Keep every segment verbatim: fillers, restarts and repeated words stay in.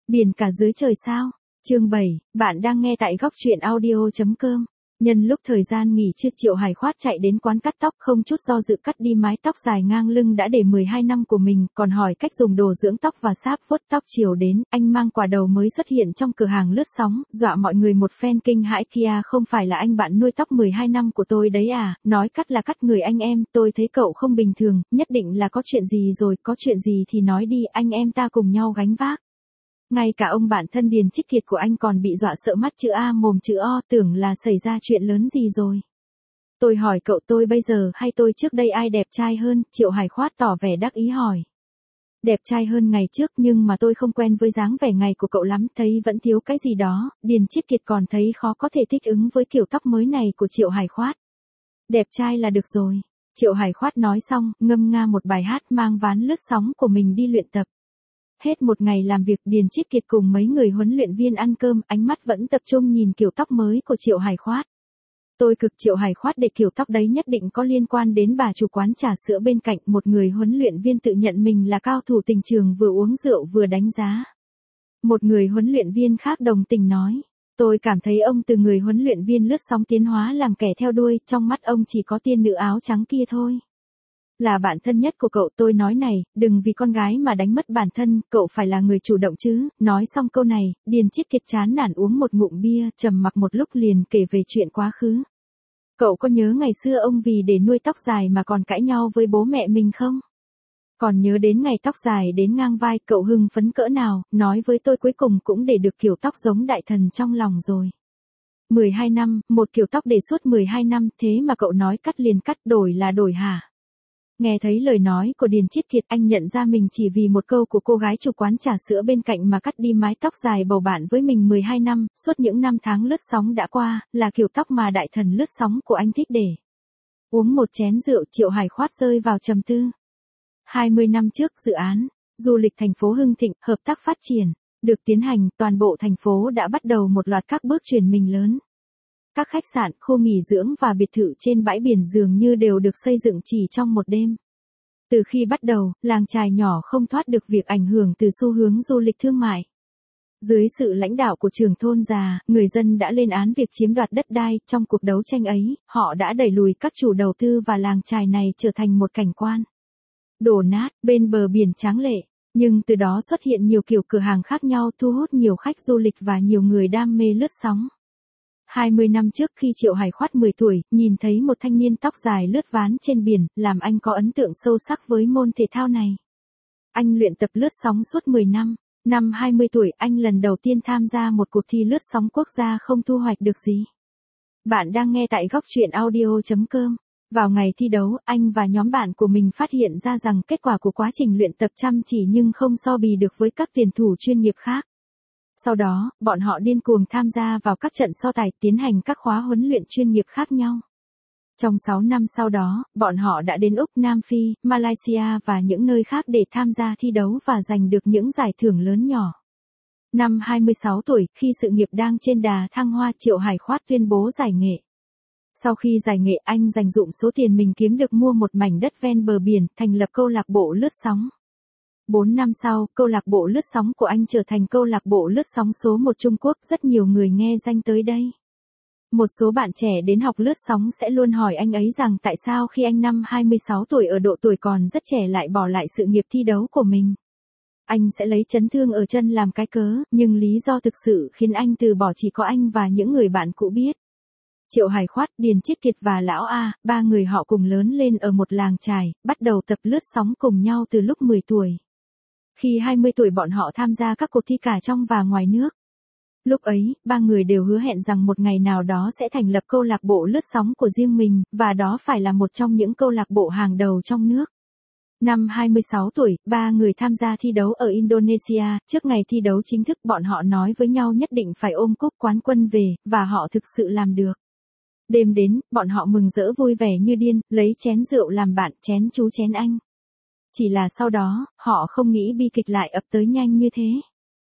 Biển cả dưới trời sao? Chương bảy, bạn đang nghe tại góc truyện audio chấm com. Nhân lúc thời gian nghỉ trưa, Triệu Hải Khoát chạy đến quán cắt tóc, không chút do dự cắt đi mái tóc dài ngang lưng đã để mười hai năm của mình, còn hỏi cách dùng đồ dưỡng tóc và sáp vuốt tóc. Chiều đến, anh mang quả đầu mới xuất hiện trong cửa hàng lướt sóng, dọa mọi người một phen kinh hãi. Kia không phải là anh bạn nuôi tóc mười hai năm của tôi đấy à? Nói cắt là cắt người anh em, tôi thấy cậu không bình thường, nhất định là có chuyện gì rồi, có chuyện gì thì nói đi, anh em ta cùng nhau gánh vác. Ngay cả ông bạn thân Điền Chích Kiệt của anh còn bị dọa sợ mắt chữ A mồm chữ O, tưởng là xảy ra chuyện lớn gì rồi. Tôi hỏi cậu, tôi bây giờ hay tôi trước đây ai đẹp trai hơn? Triệu Hải Khoát tỏ vẻ đắc ý hỏi. Đẹp trai hơn ngày trước, nhưng mà tôi không quen với dáng vẻ ngày của cậu lắm, thấy vẫn thiếu cái gì đó. Điền Chích Kiệt còn thấy khó có thể thích ứng với kiểu tóc mới này của Triệu Hải Khoát. Đẹp trai là được rồi. Triệu Hải Khoát nói xong, ngâm nga một bài hát, mang ván lướt sóng của mình đi luyện tập. Hết một ngày làm việc, Điền Chích Kiệt cùng mấy người huấn luyện viên ăn cơm, ánh mắt vẫn tập trung nhìn kiểu tóc mới của Triệu Hải Khoát. Tôi cực Triệu Hải Khoát để kiểu tóc đấy nhất định có liên quan đến bà chủ quán trà sữa bên cạnh. Một người huấn luyện viên tự nhận mình là cao thủ tình trường vừa uống rượu vừa đánh giá. Một người huấn luyện viên khác đồng tình nói. Tôi cảm thấy ông từ người huấn luyện viên lướt sóng tiến hóa làm kẻ theo đuôi, trong mắt ông chỉ có tiên nữ áo trắng kia thôi. Là bạn thân nhất của cậu, tôi nói này, đừng vì con gái mà đánh mất bản thân, cậu phải là người chủ động chứ. Nói xong câu này, Điền Chích Kiệt chán nản uống một ngụm bia, trầm mặc một lúc liền kể về chuyện quá khứ. Cậu có nhớ ngày xưa ông vì để nuôi tóc dài mà còn cãi nhau với bố mẹ mình không? Còn nhớ đến ngày tóc dài đến ngang vai, cậu hưng phấn cỡ nào, nói với tôi cuối cùng cũng để được kiểu tóc giống đại thần trong lòng rồi. mười hai năm, một kiểu tóc để suốt mười hai năm, thế mà cậu nói cắt liền cắt, đổi là đổi hả? Nghe thấy lời nói của Điền Chích Kiệt, anh nhận ra mình chỉ vì một câu của cô gái chủ quán trà sữa bên cạnh mà cắt đi mái tóc dài bầu bạn với mình mười hai năm, suốt những năm tháng lướt sóng đã qua, là kiểu tóc mà đại thần lướt sóng của anh thích để. Uống một chén rượu, Triệu Hải Khoát rơi vào trầm tư. hai mươi năm trước, dự án du lịch thành phố hưng thịnh, hợp tác phát triển được tiến hành, toàn bộ thành phố đã bắt đầu một loạt các bước chuyển mình lớn. Các khách sạn, khu nghỉ dưỡng và biệt thự trên bãi biển dường như đều được xây dựng chỉ trong một đêm. Từ khi bắt đầu, làng chài nhỏ không thoát được việc ảnh hưởng từ xu hướng du lịch thương mại. Dưới sự lãnh đạo của trưởng thôn già, người dân đã lên án việc chiếm đoạt đất đai. Trong cuộc đấu tranh ấy, họ đã đẩy lùi các chủ đầu tư và làng chài này trở thành một cảnh quan đổ nát bên bờ biển tráng lệ. Nhưng từ đó xuất hiện nhiều kiểu cửa hàng khác nhau, thu hút nhiều khách du lịch và nhiều người đam mê lướt sóng. hai mươi năm trước, khi Triệu Hải Khoát mười tuổi, nhìn thấy một thanh niên tóc dài lướt ván trên biển, làm anh có ấn tượng sâu sắc với môn thể thao này. Anh luyện tập lướt sóng suốt mười năm. Năm hai mươi tuổi, anh lần đầu tiên tham gia một cuộc thi lướt sóng quốc gia không thu hoạch được gì. Bạn đang nghe tại góc truyện audio chấm com. Vào ngày thi đấu, anh và nhóm bạn của mình phát hiện ra rằng kết quả của quá trình luyện tập chăm chỉ nhưng không so bì được với các tuyển thủ chuyên nghiệp khác. Sau đó, bọn họ điên cuồng tham gia vào các trận so tài, tiến hành các khóa huấn luyện chuyên nghiệp khác nhau. Trong sáu năm sau đó, bọn họ đã đến Úc, Nam Phi, Malaysia và những nơi khác để tham gia thi đấu và giành được những giải thưởng lớn nhỏ. Năm hai mươi sáu tuổi, khi sự nghiệp đang trên đà thăng hoa, Triệu Hải Khoát tuyên bố giải nghệ. Sau khi giải nghệ, anh dành dụm số tiền mình kiếm được mua một mảnh đất ven bờ biển, thành lập câu lạc bộ lướt sóng. bốn năm sau, câu lạc bộ lướt sóng của anh trở thành câu lạc bộ lướt sóng số một Trung Quốc, rất nhiều người nghe danh tới đây. Một số bạn trẻ đến học lướt sóng sẽ luôn hỏi anh ấy rằng tại sao khi anh năm hai mươi sáu tuổi, ở độ tuổi còn rất trẻ, lại bỏ lại sự nghiệp thi đấu của mình. Anh sẽ lấy chấn thương ở chân làm cái cớ, nhưng lý do thực sự khiến anh từ bỏ chỉ có anh và những người bạn cũ biết. Triệu Hải Khoát, Điền Chích Kiệt và Lão A, ba người họ cùng lớn lên ở một làng chài, bắt đầu tập lướt sóng cùng nhau từ lúc mười tuổi. Khi hai mươi tuổi, bọn họ tham gia các cuộc thi cả trong và ngoài nước. Lúc ấy, ba người đều hứa hẹn rằng một ngày nào đó sẽ thành lập câu lạc bộ lướt sóng của riêng mình, và đó phải là một trong những câu lạc bộ hàng đầu trong nước. Năm hai mươi sáu tuổi, ba người tham gia thi đấu ở Indonesia. Trước ngày thi đấu chính thức, bọn họ nói với nhau nhất định phải ôm cúp quán quân về, và họ thực sự làm được. Đêm đến, bọn họ mừng rỡ vui vẻ như điên, lấy chén rượu làm bạn, chén chú chén anh. Chỉ là sau đó, họ không nghĩ bi kịch lại ập tới nhanh như thế.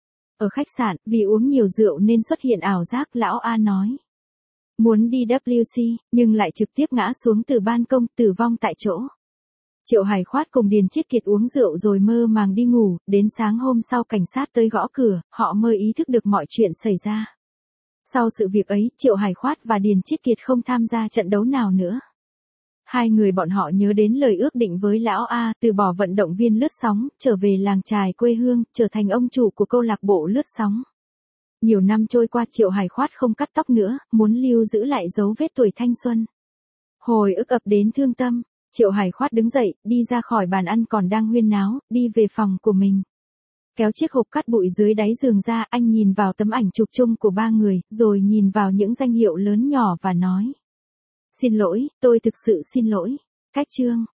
Ở khách sạn, vì uống nhiều rượu nên xuất hiện ảo giác, Lão A nói. Muốn đi vê kép xê, nhưng lại trực tiếp ngã xuống từ ban công, tử vong tại chỗ. Triệu Hải Khoát cùng Điền Chiết Kiệt uống rượu rồi mơ màng đi ngủ, đến sáng hôm sau cảnh sát tới gõ cửa, họ mới ý thức được mọi chuyện xảy ra. Sau sự việc ấy, Triệu Hải Khoát và Điền Chiết Kiệt không tham gia trận đấu nào nữa. Hai người bọn họ nhớ đến lời ước định với lão A, từ bỏ vận động viên lướt sóng, trở về làng chài quê hương, trở thành ông chủ của câu lạc bộ lướt sóng. Nhiều năm trôi qua, Triệu Hải Khoát không cắt tóc nữa, muốn lưu giữ lại dấu vết tuổi thanh xuân. Hồi ức ập đến thương tâm, Triệu Hải Khoát đứng dậy, đi ra khỏi bàn ăn còn đang huyên náo, đi về phòng của mình. Kéo chiếc hộp cắt bụi dưới đáy giường ra, anh nhìn vào tấm ảnh chụp chung của ba người, rồi nhìn vào những danh hiệu lớn nhỏ và nói. Xin lỗi, tôi thực sự xin lỗi. Cách chương.